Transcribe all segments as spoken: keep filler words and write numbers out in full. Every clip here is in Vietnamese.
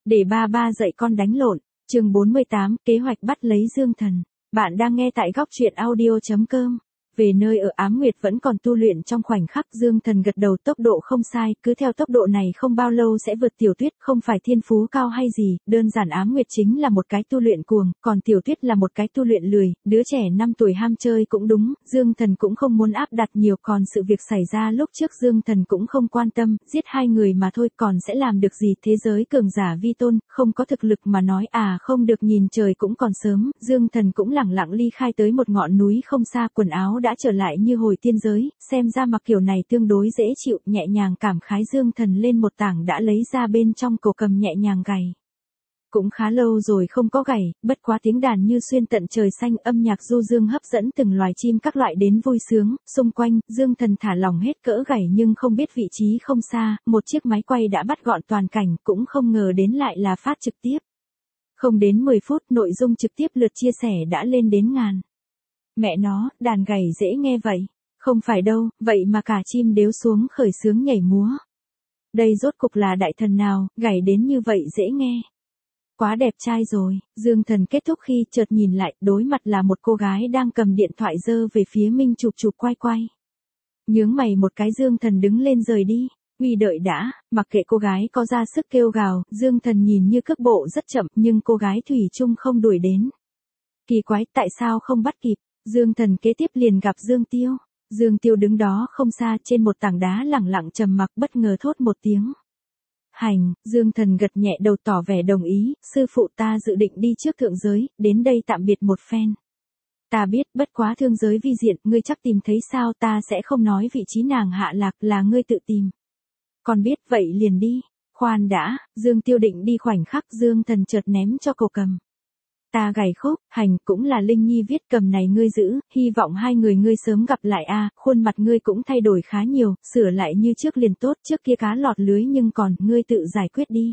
Để ba ba dạy con đánh lộn. Chương bốn mươi tám, kế hoạch bắt lấy Dương Thần. Bạn đang nghe tại góc truyện audio chấm com. Về nơi ở Ám Nguyệt vẫn còn tu luyện trong khoảnh khắc Dương Thần gật đầu, tốc độ không sai, cứ theo tốc độ này không bao lâu sẽ vượt Tiểu Tuyết, không phải thiên phú cao hay gì, đơn giản Ám Nguyệt chính là một cái tu luyện cuồng, còn Tiểu Tuyết là một cái tu luyện lười, đứa trẻ năm tuổi ham chơi cũng đúng, Dương Thần cũng không muốn áp đặt nhiều, còn sự việc xảy ra lúc trước Dương Thần cũng không quan tâm, giết hai người mà thôi còn sẽ làm được gì, thế giới cường giả vi tôn, không có thực lực mà nói à không được, nhìn trời cũng còn sớm, Dương Thần cũng lẳng lặng ly khai tới một ngọn núi không xa, quần áo đã trở lại như hồi tiên giới, xem ra mặc kiểu này tương đối dễ chịu, nhẹ nhàng cảm khái Dương Thần lên một tảng đã lấy ra bên trong cổ cầm nhẹ nhàng gảy. Cũng khá lâu rồi không có gảy, bất quá tiếng đàn như xuyên tận trời xanh, âm nhạc du dương hấp dẫn từng loài chim các loại đến vui sướng, xung quanh, Dương Thần thả lỏng hết cỡ gảy nhưng không biết vị trí không xa, một chiếc máy quay đã bắt gọn toàn cảnh, cũng không ngờ đến lại là phát trực tiếp. Không đến mười phút, nội dung trực tiếp lượt chia sẻ đã lên đến ngàn. Mẹ nó, đàn gảy dễ nghe vậy. Không phải đâu, vậy mà cả chim đếu xuống khởi sướng nhảy múa. Đây rốt cục là đại thần nào, gảy đến như vậy dễ nghe. Quá đẹp trai rồi, Dương Thần kết thúc khi chợt nhìn lại, đối mặt là một cô gái đang cầm điện thoại giơ về phía mình chụp chụp quay quay. Nhướng mày một cái, Dương Thần đứng lên rời đi. Uy đợi đã, mặc kệ cô gái có ra sức kêu gào, Dương Thần nhìn như cước bộ rất chậm nhưng cô gái thủy chung không đuổi đến. Kỳ quái, tại sao không bắt kịp? Dương Thần kế tiếp liền gặp Dương Tiêu. Dương Tiêu đứng đó không xa trên một tảng đá lẳng lặng trầm mặc, bất ngờ thốt một tiếng. Hành, Dương Thần gật nhẹ đầu tỏ vẻ đồng ý, sư phụ ta dự định đi trước thượng giới, đến đây tạm biệt một phen. Ta biết, bất quá thương giới vi diện, ngươi chắc tìm thấy sao, ta sẽ không nói vị trí nàng hạ lạc, là ngươi tự tìm. Còn biết, vậy liền đi. Khoan đã, Dương Tiêu định đi, khoảnh khắc Dương Thần chợt ném cho cổ cầm. Ta gảy khúc, hành, cũng là Linh Nhi viết, cầm này ngươi giữ, hy vọng hai người ngươi sớm gặp lại a, khuôn mặt ngươi cũng thay đổi khá nhiều, sửa lại như trước liền tốt, trước kia cá lọt lưới nhưng còn, ngươi tự giải quyết đi.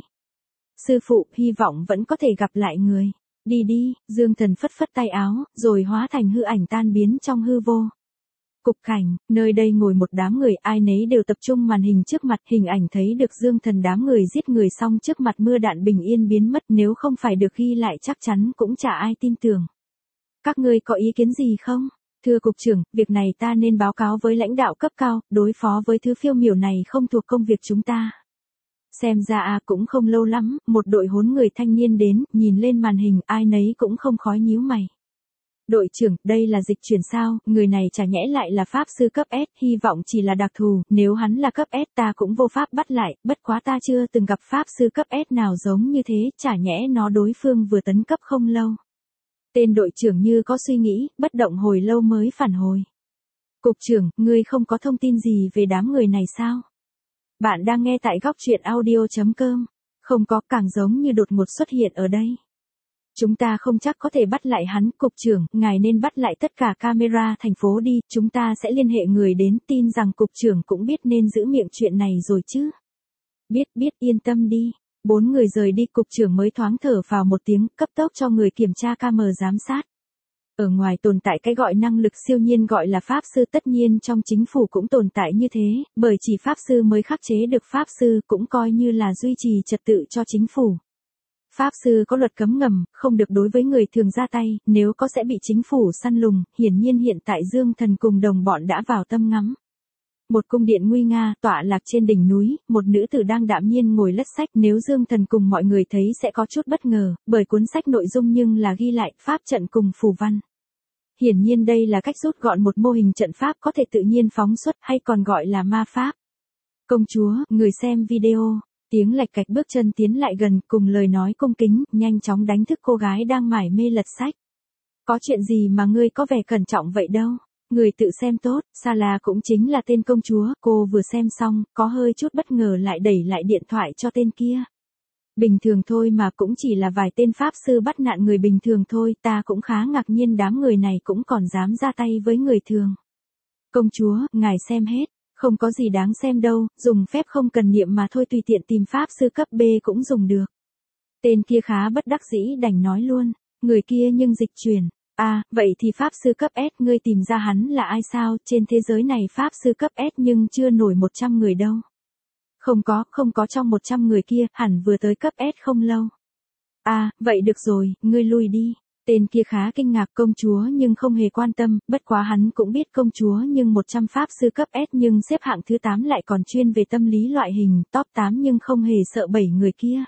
Sư phụ, hy vọng vẫn có thể gặp lại người. Đi đi, Dương Thần phất phất tay áo, rồi hóa thành hư ảnh tan biến trong hư vô. Cục cảnh, nơi đây ngồi một đám người, ai nấy đều tập trung màn hình trước mặt, hình ảnh thấy được Dương Thần đám người giết người xong trước mặt mưa đạn bình yên biến mất, nếu không phải được ghi lại chắc chắn cũng chả ai tin tưởng. Các ngươi có ý kiến gì không? Thưa cục trưởng, việc này ta nên báo cáo với lãnh đạo cấp cao, đối phó với thứ phiêu miểu này không thuộc công việc chúng ta. Xem ra à cũng không lâu lắm, một đội hỗn người thanh niên đến, nhìn lên màn hình, ai nấy cũng không khói nhíu mày. Đội trưởng, đây là dịch chuyển sao, người này chả nhẽ lại là pháp sư cấp S, hy vọng chỉ là đặc thù, nếu hắn là cấp S ta cũng vô pháp bắt lại, bất quá ta chưa từng gặp pháp sư cấp S nào giống như thế, chả nhẽ nó đối phương vừa tấn cấp không lâu. Tên đội trưởng như có suy nghĩ, bất động hồi lâu mới phản hồi. Cục trưởng, ngươi không có thông tin gì về đám người này sao? Bạn đang nghe tại góc truyện audio chấm com. Không có, càng giống như đột ngột xuất hiện ở đây. Chúng ta không chắc có thể bắt lại hắn, cục trưởng, ngài nên bắt lại tất cả camera thành phố đi, chúng ta sẽ liên hệ người đến, tin rằng cục trưởng cũng biết nên giữ miệng chuyện này rồi chứ. Biết biết, yên tâm đi. Bốn người rời đi, cục trưởng mới thoáng thở vào một tiếng, cấp tốc cho người kiểm tra camera giám sát. Ở ngoài tồn tại cái gọi năng lực siêu nhiên gọi là pháp sư, tất nhiên trong chính phủ cũng tồn tại như thế, bởi chỉ pháp sư mới khắc chế được pháp sư, cũng coi như là duy trì trật tự cho chính phủ. Pháp sư có luật cấm ngầm, không được đối với người thường ra tay, nếu có sẽ bị chính phủ săn lùng, hiển nhiên hiện tại Dương Thần cùng đồng bọn đã vào tâm ngắm. Một cung điện nguy nga, tọa lạc trên đỉnh núi, một nữ tử đang đạm nhiên ngồi lất sách, nếu Dương Thần cùng mọi người thấy sẽ có chút bất ngờ, bởi cuốn sách nội dung nhưng là ghi lại, pháp trận cùng phù văn. Hiển nhiên đây là cách rút gọn một mô hình trận pháp có thể tự nhiên phóng xuất, hay còn gọi là ma pháp. Công chúa, người xem video. Tiếng lạch cạch bước chân tiến lại gần, cùng lời nói cung kính, nhanh chóng đánh thức cô gái đang mải mê lật sách. Có chuyện gì mà ngươi có vẻ cẩn trọng vậy đâu? Người tự xem tốt, Sala cũng chính là tên công chúa, cô vừa xem xong, có hơi chút bất ngờ lại đẩy lại điện thoại cho tên kia. Bình thường thôi mà, cũng chỉ là vài tên pháp sư bắt nạn người bình thường thôi, ta cũng khá ngạc nhiên đám người này cũng còn dám ra tay với người thường. Công chúa, ngài xem hết. Không có gì đáng xem đâu, dùng phép không cần niệm mà thôi, tùy tiện tìm pháp sư cấp B cũng dùng được. Tên kia khá bất đắc dĩ đành nói luôn, người kia nhưng dịch chuyển. À, vậy thì pháp sư cấp S, ngươi tìm ra hắn là ai sao, trên thế giới này pháp sư cấp S nhưng chưa nổi một trăm người đâu. Không có, không có trong một trăm người kia, hẳn vừa tới cấp S không lâu. À, vậy được rồi, ngươi lui đi. Tên kia khá kinh ngạc công chúa nhưng không hề quan tâm, bất quá hắn cũng biết công chúa nhưng một trăm pháp sư cấp S nhưng xếp hạng thứ tám lại còn chuyên về tâm lý loại hình top tám nhưng không hề sợ bảy người kia.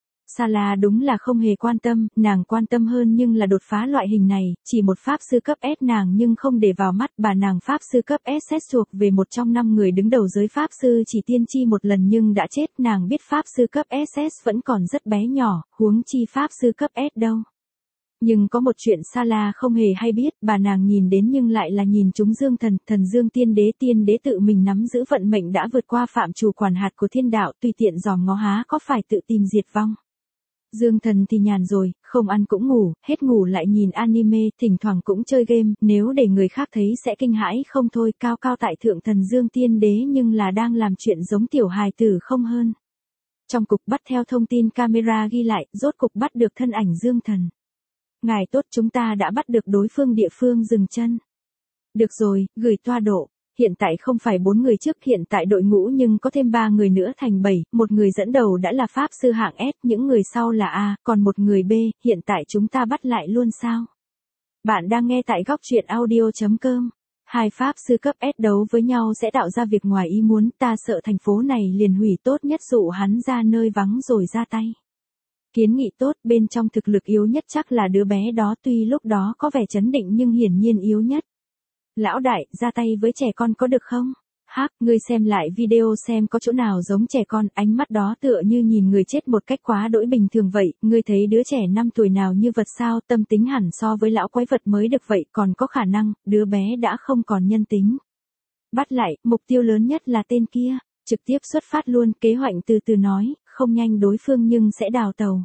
Sala đúng là không hề quan tâm, nàng quan tâm hơn nhưng là đột phá loại hình này, chỉ một pháp sư cấp S nàng nhưng không để vào mắt, bà nàng pháp sư cấp S xét thuộc về một trong năm người đứng đầu giới pháp sư chỉ tiên tri một lần nhưng đã chết, nàng biết pháp sư cấp ét ét vẫn còn rất bé nhỏ, huống chi pháp sư cấp S đâu. Nhưng có một chuyện Sala không hề hay biết, bà nàng nhìn đến nhưng lại là nhìn chúng Dương Thần, Thần Dương Tiên Đế, Tiên Đế tự mình nắm giữ vận mệnh đã vượt qua phạm trù quản hạt của thiên đạo, tùy tiện dòm ngó há có phải tự tìm diệt vong. Dương Thần thì nhàn rồi, không ăn cũng ngủ, hết ngủ lại nhìn anime, thỉnh thoảng cũng chơi game, nếu để người khác thấy sẽ kinh hãi không thôi, cao cao tại thượng Thần Dương Tiên Đế nhưng là đang làm chuyện giống tiểu hài tử không hơn. Trong cục bắt theo thông tin camera ghi lại, rốt cục bắt được thân ảnh Dương Thần. Ngài tốt, chúng ta đã bắt được đối phương, địa phương dừng chân. Được rồi, gửi toa độ. Hiện tại không phải bốn người trước, hiện tại đội ngũ nhưng có thêm ba người nữa thành bảy, một người dẫn đầu đã là pháp sư hạng S, những người sau là A, còn một người B, hiện tại chúng ta bắt lại luôn sao? Bạn đang nghe tại góc truyện audio chấm com. Hai pháp sư cấp S đấu với nhau sẽ tạo ra việc ngoài ý muốn, ta sợ thành phố này liền hủy, tốt nhất dụ hắn ra nơi vắng rồi ra tay. Kiến nghị tốt, bên trong thực lực yếu nhất chắc là đứa bé đó, tuy lúc đó có vẻ trấn định nhưng hiển nhiên yếu nhất. Lão đại, ra tay với trẻ con có được không? Hắc, ngươi xem lại video xem có chỗ nào giống trẻ con, ánh mắt đó tựa như nhìn người chết một cách quá đỗi bình thường vậy, ngươi thấy đứa trẻ năm tuổi nào như vật sao, tâm tính hẳn so với lão quái vật mới được vậy, còn có khả năng, đứa bé đã không còn nhân tính. Bắt lại, mục tiêu lớn nhất là tên kia, trực tiếp xuất phát luôn, kế hoạch từ từ nói, không nhanh đối phương nhưng sẽ đào tàu.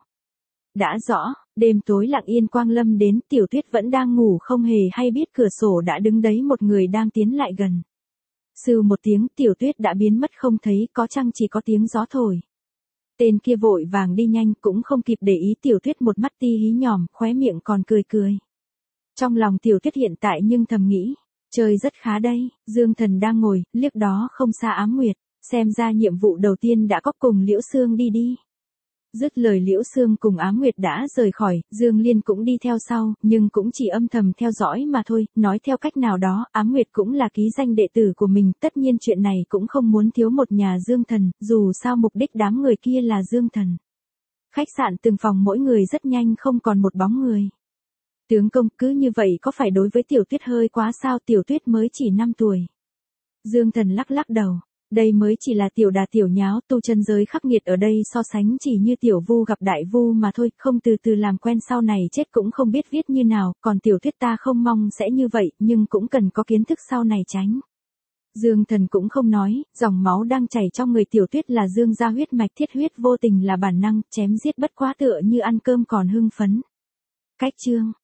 Đã rõ, đêm tối lặng yên quang lâm đến, Tiểu Tuyết vẫn đang ngủ không hề hay biết cửa sổ đã đứng đấy một người đang tiến lại gần. Sừ một tiếng, Tiểu Tuyết đã biến mất không thấy, có chăng chỉ có tiếng gió thổi. Tên kia vội vàng đi nhanh cũng không kịp để ý, Tiểu Tuyết một mắt ti hí nhòm, khóe miệng còn cười cười. Trong lòng Tiểu Tuyết hiện tại nhưng thầm nghĩ, chơi rất khá đây, Dương Thần đang ngồi, liếc đó không xa Ám Nguyệt, xem ra nhiệm vụ đầu tiên đã có, cùng Liễu Sương đi đi. Dứt lời Liễu Sương cùng Ám Nguyệt đã rời khỏi, Dương Liên cũng đi theo sau, nhưng cũng chỉ âm thầm theo dõi mà thôi, nói theo cách nào đó, Ám Nguyệt cũng là ký danh đệ tử của mình, tất nhiên chuyện này cũng không muốn thiếu một nhà Dương Thần, dù sao mục đích đám người kia là Dương Thần. Khách sạn từng phòng mỗi người rất nhanh không còn một bóng người. Tướng công, cứ như vậy có phải đối với Tiểu Tuyết hơi quá sao, Tiểu Tuyết mới chỉ năm tuổi. Dương Thần lắc lắc đầu. Đây mới chỉ là tiểu đà tiểu nháo, tu chân giới khắc nghiệt ở đây so sánh chỉ như tiểu vu gặp đại vu mà thôi, không từ từ làm quen sau này chết cũng không biết viết như nào, còn Tiểu Tuyết ta không mong sẽ như vậy, nhưng cũng cần có kiến thức sau này tránh. Dương Thần cũng không nói, dòng máu đang chảy trong người Tiểu Tuyết là Dương gia huyết mạch, thiết huyết vô tình là bản năng, chém giết bất quá tựa như ăn cơm còn hưng phấn. Cách chương